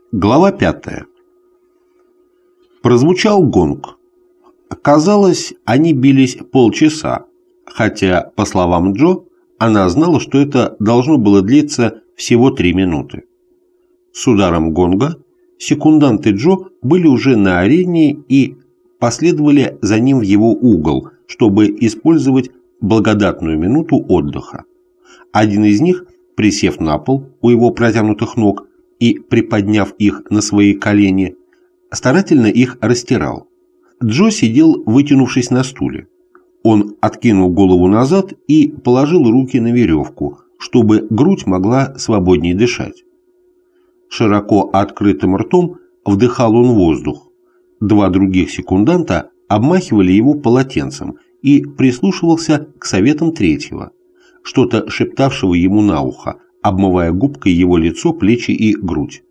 Глава 5. Прозвучал гонг. Казалось, они бились полчаса, хотя, по словам Джо, она знала, что это должно было длиться всего 3 минуты. С ударом гонга секунданты Джо были уже на арене и последовали за ним в его угол, чтобы использовать благодатную минуту отдыха. Один из них, присев на пол у его протянутых ног и приподняв их на свои колени, старательно их растирал. Джо сидел, вытянувшись на стуле. Он откинул голову назад и положил руки на веревку, чтобы грудь могла свободнее дышать. Широко открытым ртом вдыхал он воздух. 2 других секунданта обмахивали его полотенцем и прислушивался к советам третьего, что-то шептавшего ему на ухо, обмывая губкой его лицо, плечи и грудь.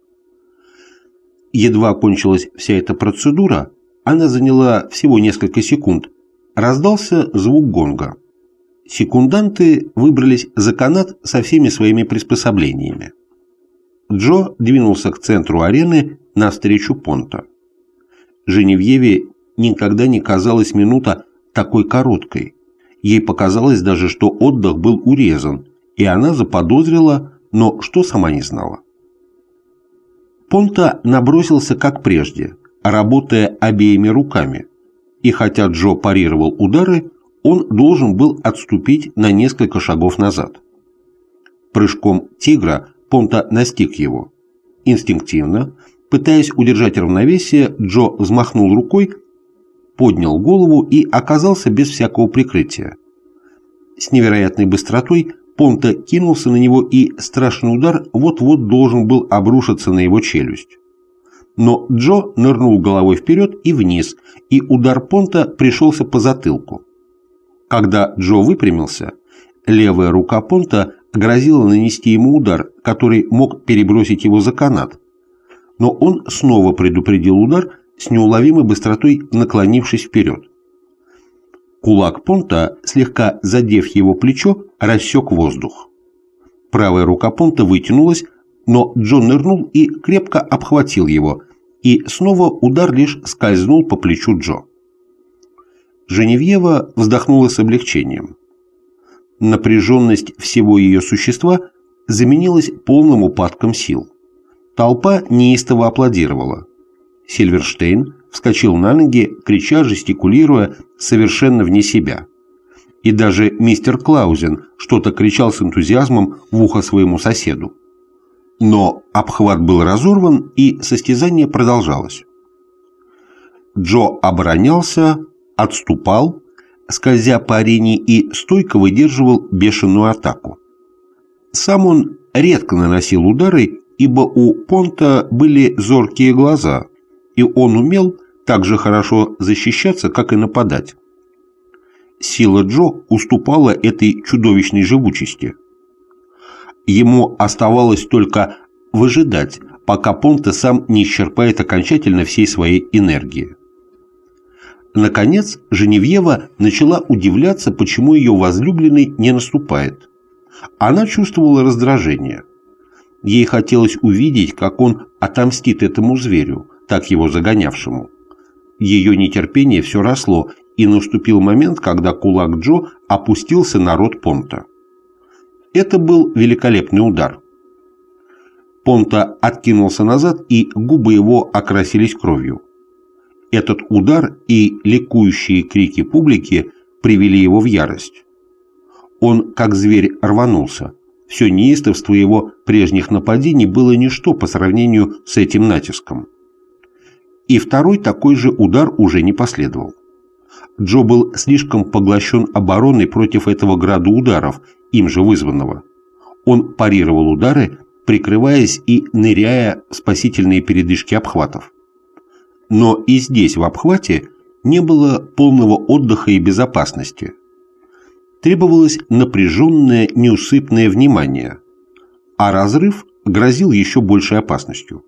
Едва кончилась вся эта процедура, она заняла всего несколько секунд, раздался звук гонга. Секунданты выбрались за канат со всеми своими приспособлениями. Джо двинулся к центру арены навстречу Понто. Женевьеве никогда не казалась минута такой короткой. Ей показалось даже, что отдых был урезан, и она заподозрила, но что сама не знала. Понто набросился как прежде, работая обеими руками, и хотя Джо парировал удары, он должен был отступить на несколько шагов назад. Прыжком тигра Понто настиг его. Инстинктивно, пытаясь удержать равновесие, Джо взмахнул рукой, поднял голову и оказался без всякого прикрытия. С невероятной быстротой Понто кинулся на него, и страшный удар вот-вот должен был обрушиться на его челюсть. Но Джо нырнул головой вперед и вниз, и удар Понто пришелся по затылку. Когда Джо выпрямился, левая рука Понто грозила нанести ему удар, который мог перебросить его за канат. Но он снова предупредил удар, с неуловимой быстротой наклонившись вперед. Кулак Понто, слегка задев его плечо, рассек воздух. Правая рука Понто вытянулась, но Джо нырнул и крепко обхватил его, и снова удар лишь скользнул по плечу Джо. Женевьева вздохнула с облегчением. Напряженность всего ее существа заменилась полным упадком сил. Толпа неистово аплодировала. Сильверштейн вскочил на ноги, крича, жестикулируя, совершенно вне себя. И даже мистер Клаузен что-то кричал с энтузиазмом в ухо своему соседу. Но обхват был разорван, и состязание продолжалось. Джо оборонялся, отступал, скользя по арене, и стойко выдерживал бешеную атаку. Сам он редко наносил удары, ибо у Понто были зоркие глаза, и он умел так же хорошо защищаться, как и нападать. Сила Джо уступала этой чудовищной живучести. Ему оставалось только выжидать, пока Понто сам не исчерпает окончательно всей своей энергии. Наконец, Женевьева начала удивляться, почему ее возлюбленный не наступает. Она чувствовала раздражение. Ей хотелось увидеть, как он отомстит этому зверю, так его загонявшему. Ее нетерпение все росло, и наступил момент, когда кулак Джо опустился на рот Понто. Это был великолепный удар. Понто откинулся назад, и губы его окрасились кровью. Этот удар и ликующие крики публики привели его в ярость. Он, как зверь, рванулся. Все неистовство его прежних нападений было ничто по сравнению с этим натиском. И второй такой же удар уже не последовал. Джо был слишком поглощен обороной против этого града ударов, им же вызванного. Он парировал удары, прикрываясь и ныряя в спасительные передышки обхватов. Но и здесь, в обхвате, не было полного отдыха и безопасности. Требовалось напряженное, неусыпное внимание, а разрыв грозил еще большей опасностью.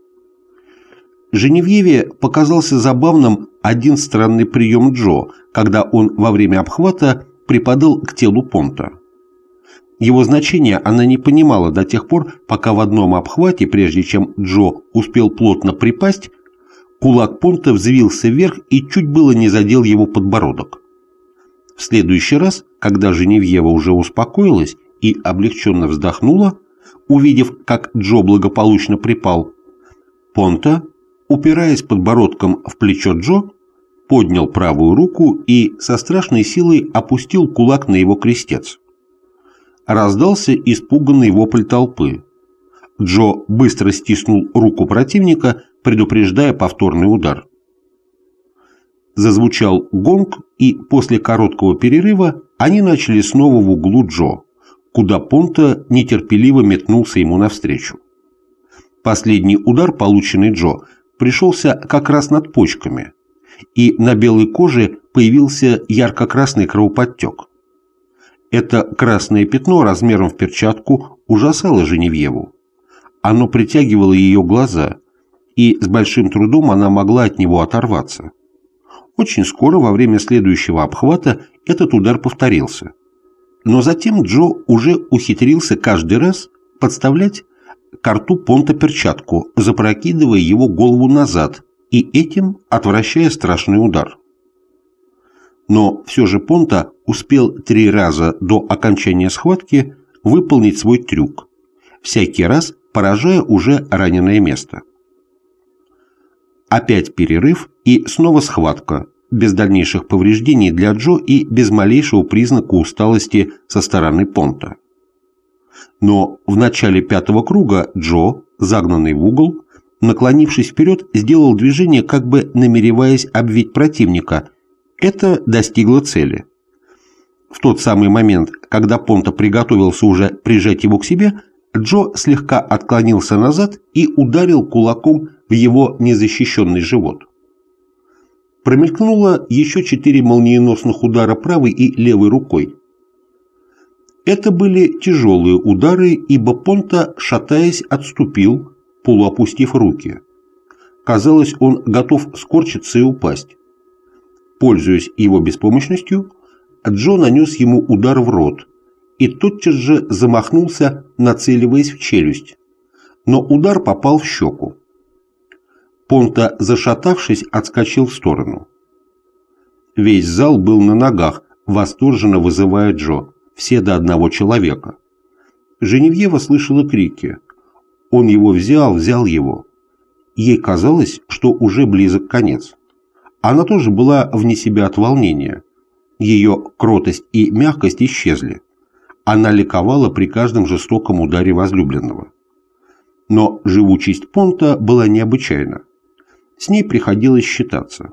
Женевьеве показался забавным один странный прием Джо, когда он во время обхвата припадал к телу Понто. Его значения она не понимала до тех пор, пока в одном обхвате, прежде чем Джо успел плотно припасть, кулак Понта взвился вверх и чуть было не задел его подбородок. В следующий раз, когда Женевьева уже успокоилась и облегченно вздохнула, увидев, как Джо благополучно припал, Понта, упираясь подбородком в плечо Джо, поднял правую руку и со страшной силой опустил кулак на его крестец. Раздался испуганный вопль толпы. Джо быстро стиснул руку противника, предупреждая повторный удар. Зазвучал гонг, и после короткого перерыва они начали снова в углу Джо, куда Понта нетерпеливо метнулся ему навстречу. Последний удар, полученный Джо, пришелся как раз над почками, и на белой коже появился ярко-красный кровоподтек. Это красное пятно размером в перчатку ужасало Женевьеву. Оно притягивало ее глаза, и с большим трудом она могла от него оторваться. Очень скоро, во время следующего обхвата, этот удар повторился. Но затем Джо уже ухитрился каждый раз подставлять к рту Понта перчатку, запрокидывая его голову назад и этим отвращая страшный удар. Но все же Понта успел 3 раза до окончания схватки выполнить свой трюк, всякий раз поражая уже раненое место. Опять перерыв и снова схватка, без дальнейших повреждений для Джо и без малейшего признака усталости со стороны Понта. Но в начале 5-го круга Джо, загнанный в угол, наклонившись вперед, сделал движение, как бы намереваясь обвить противника. Это достигло цели. В тот самый момент, когда Понта приготовился уже прижать его к себе, Джо слегка отклонился назад и ударил кулаком в его незащищенный живот. Промелькнуло еще 4 молниеносных удара правой и левой рукой. Это были тяжелые удары, ибо Понта, шатаясь, отступил, полуопустив руки. Казалось, он готов скорчиться и упасть. Пользуясь его беспомощностью, Джо нанес ему удар в рот и тотчас же замахнулся, нацеливаясь в челюсть. Но удар попал в щеку. Понта, зашатавшись, отскочил в сторону. Весь зал был на ногах, восторженно вызывая Джо, все до одного человека. Женевьева слышала крики. Он его взял его. Ей казалось, что уже близок конец. Она тоже была вне себя от волнения. Ее кротость и мягкость исчезли. Она ликовала при каждом жестоком ударе возлюбленного. Но живучесть Понта была необычайна. С ней приходилось считаться.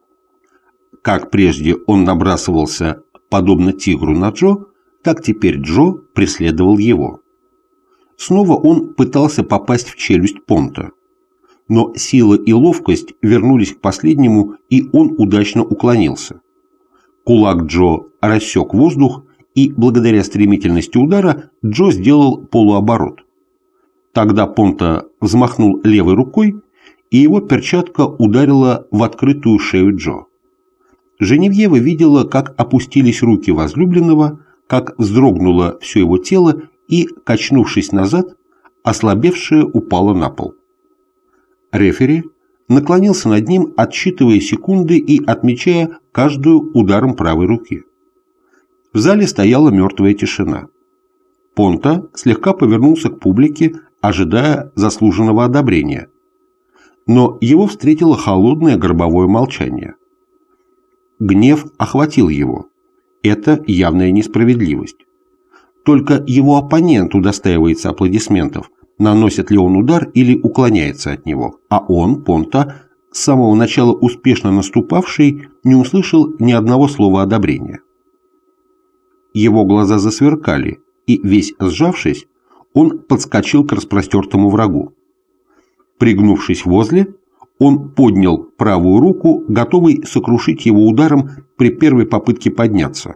Как прежде он набрасывался, подобно тигру, на Джо, так теперь Джо преследовал его. Снова он пытался попасть в челюсть Понта. Но сила и ловкость вернулись к последнему, и он удачно уклонился. Кулак Джо рассек воздух, и благодаря стремительности удара Джо сделал полуоборот. Тогда Понта взмахнул левой рукой, и его перчатка ударила в открытую шею Джо. Женевьева видела, как опустились руки возлюбленного, как вздрогнуло все его тело и, качнувшись назад, ослабевшее упало на пол. Рефери наклонился над ним, отсчитывая секунды и отмечая каждую ударом правой руки. В зале стояла мертвая тишина. Понта слегка повернулся к публике, ожидая заслуженного одобрения. Но его встретило холодное гробовое молчание. Гнев охватил его. Это явная несправедливость. Только его оппонент удостаивается аплодисментов, наносит ли он удар или уклоняется от него, а он, Понта, с самого начала успешно наступавший, не услышал ни одного слова одобрения. Его глаза засверкали, и, весь сжавшись, он подскочил к распростертому врагу. Пригнувшись возле, он поднял правую руку, готовый сокрушить его ударом при первой попытке подняться.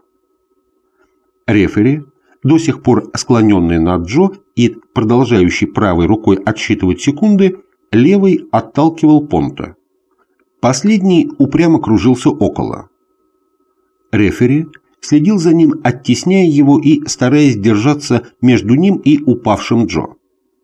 Рефери, до сих пор склоненный над Джо и продолжающий правой рукой отсчитывать секунды, левой отталкивал Понта. Последний упрямо кружился около. Рефери следил за ним, оттесняя его и стараясь держаться между ним и упавшим Джо.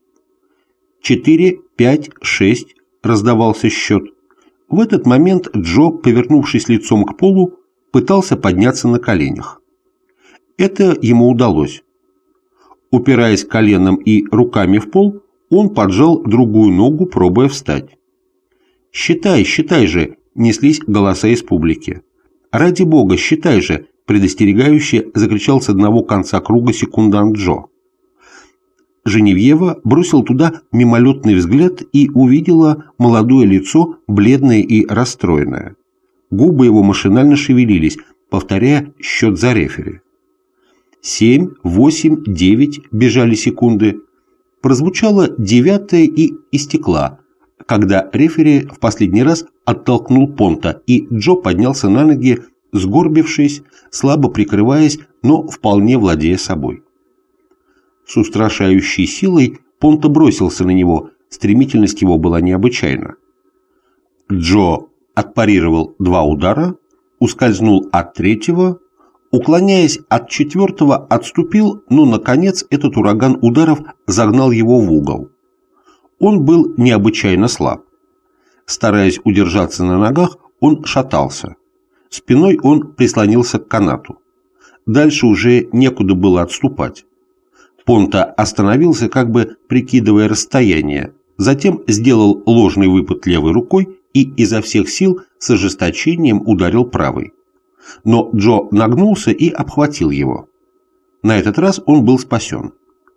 4, 5, 6 раздавался счет. В этот момент Джо, повернувшись лицом к полу, пытался подняться на коленях. Это ему удалось. Упираясь коленом и руками в пол, он поджал другую ногу, пробуя встать. «Считай, считай же!» – неслись голоса из публики. «Ради бога, считай же!» – предостерегающе закричал с одного конца круга секундант Джо. Женевьева бросил туда мимолетный взгляд и увидела молодое лицо, бледное и расстроенное. Губы его машинально шевелились, повторяя счет за рефери. 7, 8, 9 бежали секунды. Прозвучала 9-я и истекла, когда рефери в последний раз оттолкнул Понта, и Джо поднялся на ноги, сгорбившись, слабо прикрываясь, но вполне владея собой. С устрашающей силой Понта бросился на него, стремительность его была необычайна. Джо отпарировал 2 удара, ускользнул от 3-го, уклоняясь от 4-го, отступил, но, наконец, этот ураган ударов загнал его в угол. Он был необычайно слаб. Стараясь удержаться на ногах, он шатался. Спиной он прислонился к канату. Дальше уже некуда было отступать. Понта остановился, как бы прикидывая расстояние, затем сделал ложный выпад левой рукой и изо всех сил с ожесточением ударил правой. Но Джо нагнулся и обхватил его. На этот раз он был спасен.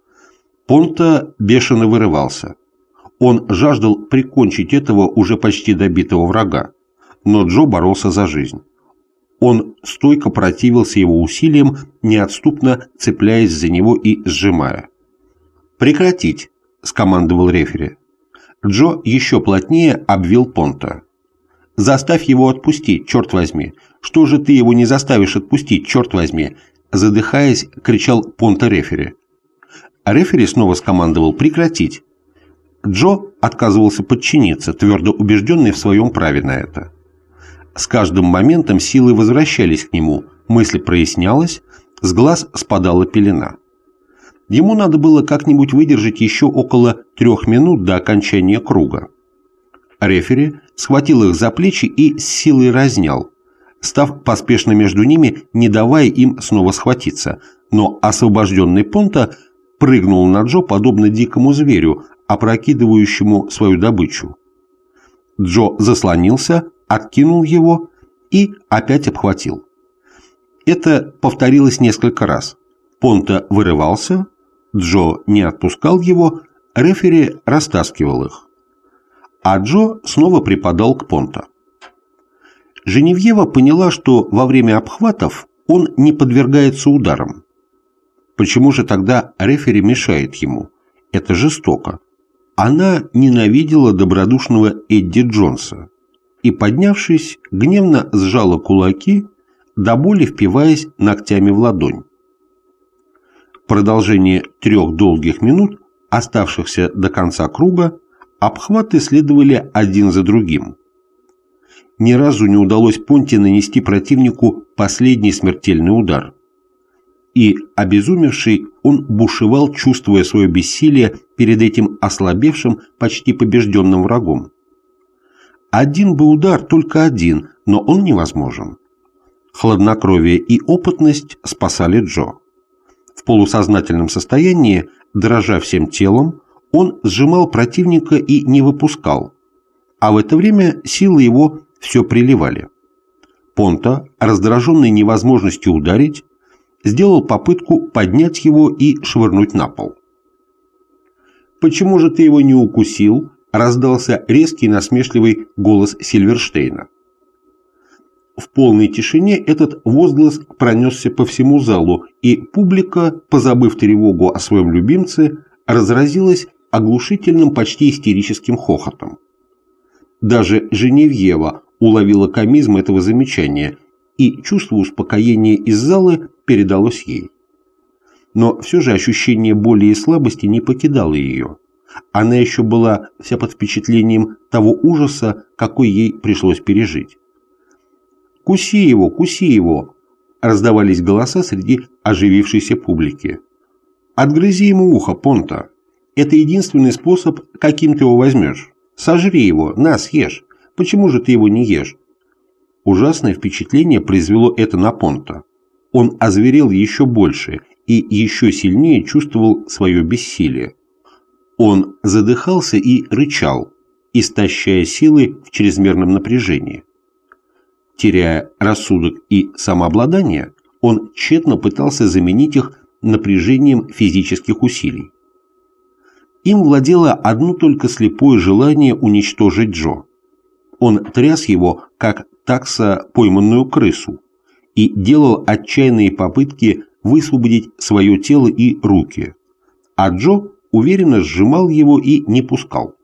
Понта бешено вырывался. Он жаждал прикончить этого уже почти добитого врага, но Джо боролся за жизнь. Он стойко противился его усилиям, неотступно цепляясь за него и сжимая. «Прекратить!» – скомандовал рефери. Джо еще плотнее обвил Понта. «Заставь его отпустить, черт возьми! Что же ты его не заставишь отпустить, черт возьми!» Задыхаясь, кричал Понта рефери. А рефери снова скомандовал «прекратить!». Джо отказывался подчиниться, твердо убежденный в своем праве на это. С каждым моментом силы возвращались к нему, мысль прояснялась, с глаз спадала пелена. Ему надо было как-нибудь выдержать еще около 3 минут до окончания круга. Рефери схватил их за плечи и с силой разнял, став поспешно между ними, не давая им снова схватиться, но освобожденный Понта прыгнул на Джо подобно дикому зверю, опрокидывающему свою добычу. Джо заслонился, откинул его и опять обхватил. Это повторилось несколько раз. Понта вырывался, Джо не отпускал его, рефери растаскивал их. А Джо снова припадал к Понта. Женевьева поняла, что во время обхватов он не подвергается ударам. Почему же тогда рефери мешает ему? Это жестоко. Она ненавидела добродушного Эдди Джонса и, поднявшись, гневно сжала кулаки, до боли впиваясь ногтями в ладонь. В продолжение 3 долгих минут, оставшихся до конца круга, обхваты следовали один за другим. Ни разу не удалось Понте нанести противнику последний смертельный удар. И, обезумевший, он бушевал, чувствуя свое бессилие перед этим ослабевшим, почти побежденным врагом. Один бы удар, только один, но он невозможен. Хладнокровие и опытность спасали Джо. В полусознательном состоянии, дрожа всем телом, он сжимал противника и не выпускал, а в это время силы его все приливали. Понта, раздраженный невозможностью ударить, сделал попытку поднять его и швырнуть на пол. «Почему же ты его не укусил?» – раздался резкий насмешливый голос Сильверштейна. В полной тишине этот возглас пронесся по всему залу, и публика, позабыв тревогу о своем любимце, разразилась оглушительным, почти истерическим хохотом. Даже Женевьева уловила комизм этого замечания, и чувство успокоения из зала передалось ей. Но все же ощущение боли и слабости не покидало ее. Она еще была вся под впечатлением того ужаса, какой ей пришлось пережить. «Куси его, куси его!» раздавались голоса среди оживившейся публики. «Отгрызи ему ухо, Понта. Это единственный способ, каким ты его возьмешь. Сожри его, на, съешь. Почему же ты его не ешь?» Ужасное впечатление произвело это на Понта. Он озверел еще больше и еще сильнее чувствовал свое бессилие. Он задыхался и рычал, истощая силы в чрезмерном напряжении. Теряя рассудок и самообладание, он тщетно пытался заменить их напряжением физических усилий. Им владело одно только слепое желание уничтожить Джо. Он тряс его, как такса пойманную крысу, и делал отчаянные попытки высвободить свое тело и руки, а Джо уверенно сжимал его и не пускал.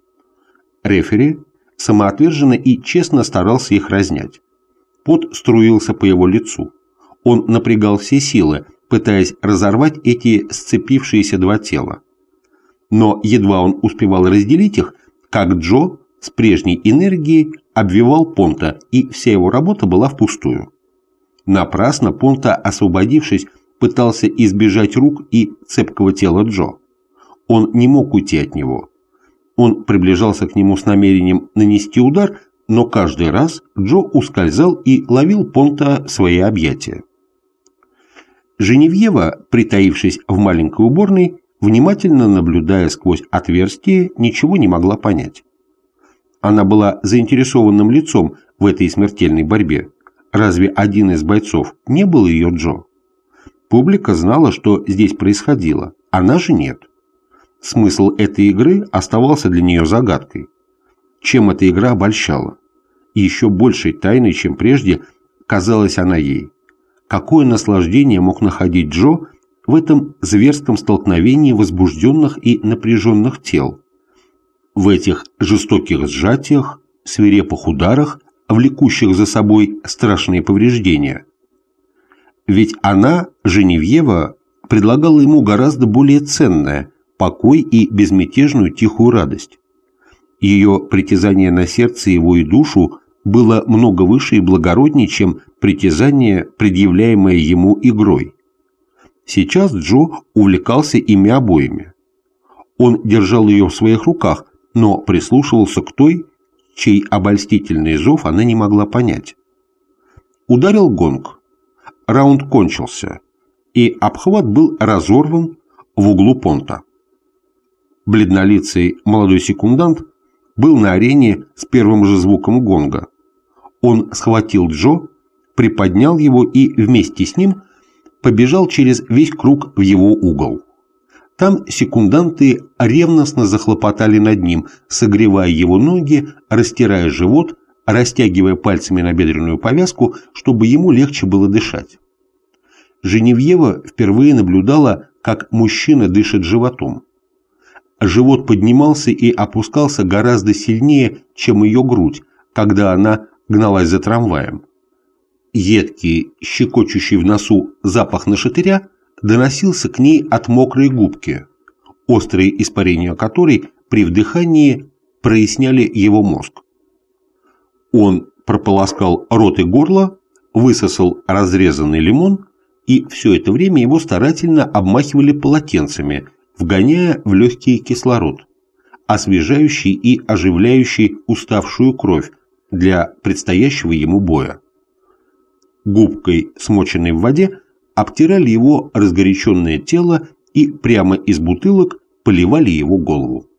Рефери самоотверженно и честно старался их разнять. Пот струился по его лицу. Он напрягал все силы, пытаясь разорвать эти сцепившиеся два тела. Но едва он успевал разделить их, как Джо с прежней энергией обвивал Понта, и вся его работа была впустую. Напрасно Понта, освободившись, пытался избежать рук и цепкого тела Джо. Он не мог уйти от него. Он приближался к нему с намерением нанести удар, но каждый раз Джо ускользал и ловил Понта в свои объятия. Женевьева, притаившись в маленькой уборной, внимательно наблюдая сквозь отверстие, ничего не могла понять. Она была заинтересованным лицом в этой смертельной борьбе. Разве один из бойцов не был ее Джо? Публика знала, что здесь происходило, она же нет. Смысл этой игры оставался для нее загадкой. Чем эта игра обольщала? И еще большей тайной, чем прежде, казалась она ей. Какое наслаждение мог находить Джо в этом зверском столкновении возбужденных и напряженных тел, в этих жестоких сжатиях, свирепых ударах, влекущих за собой страшные повреждения. Ведь она, Женевьева, предлагала ему гораздо более ценное – покой и безмятежную тихую радость. Ее притязание на сердце его и душу было много выше и благороднее, чем притязание, предъявляемое ему игрой. Сейчас Джо увлекался ими обоими. Он держал ее в своих руках, но прислушивался к той, чей обольстительный зов она не могла понять. Ударил гонг. Раунд кончился, и обхват был разорван в углу понта. Бледнолицый молодой секундант был на арене с первым же звуком гонга. Он схватил Джо, приподнял его и вместе с ним побежал через весь круг в его угол. Там секунданты ревностно захлопотали над ним, согревая его ноги, растирая живот, растягивая пальцами набедренную повязку, чтобы ему легче было дышать. Женевьева впервые наблюдала, как мужчина дышит животом. Живот поднимался и опускался гораздо сильнее, чем ее грудь, когда она гналась за трамваем. Едкий, щекочущий в носу запах нашатыря доносился к ней от мокрой губки, острые испарения которой при вдыхании проясняли его мозг. Он прополоскал рот и горло, высосал разрезанный лимон, и все это время его старательно обмахивали полотенцами, вгоняя в легкий кислород, освежающий и оживляющий уставшую кровь для предстоящего ему боя. Губкой, смоченной в воде, обтирали его разгоряченное тело и прямо из бутылок поливали его голову.